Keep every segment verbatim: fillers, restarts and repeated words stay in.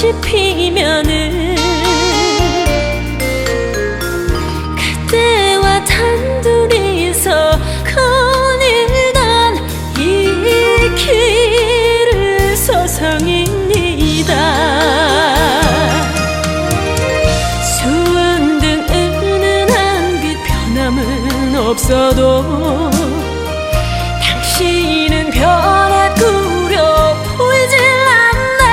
꽃이 피면은 그때와 단둘이서 거닐던 이 길을 서성입니다. 수은등 은은한 빛 변함은 없어도 당신은 변해 꾸려 보이질 않네.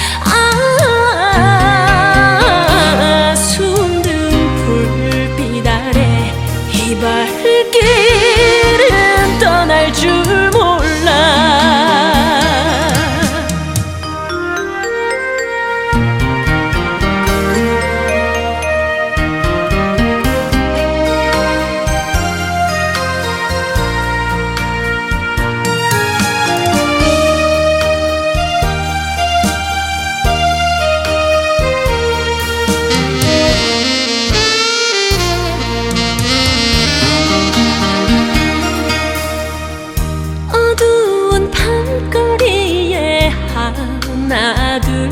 아, 수은등 불빛 아래 이 발길은 떠날 줄 몰라. 어두운 밤거리에 하나 둘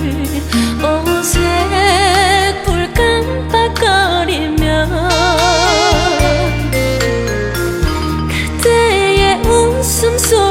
오색 불 깜빡거리며 그때의 웃음소리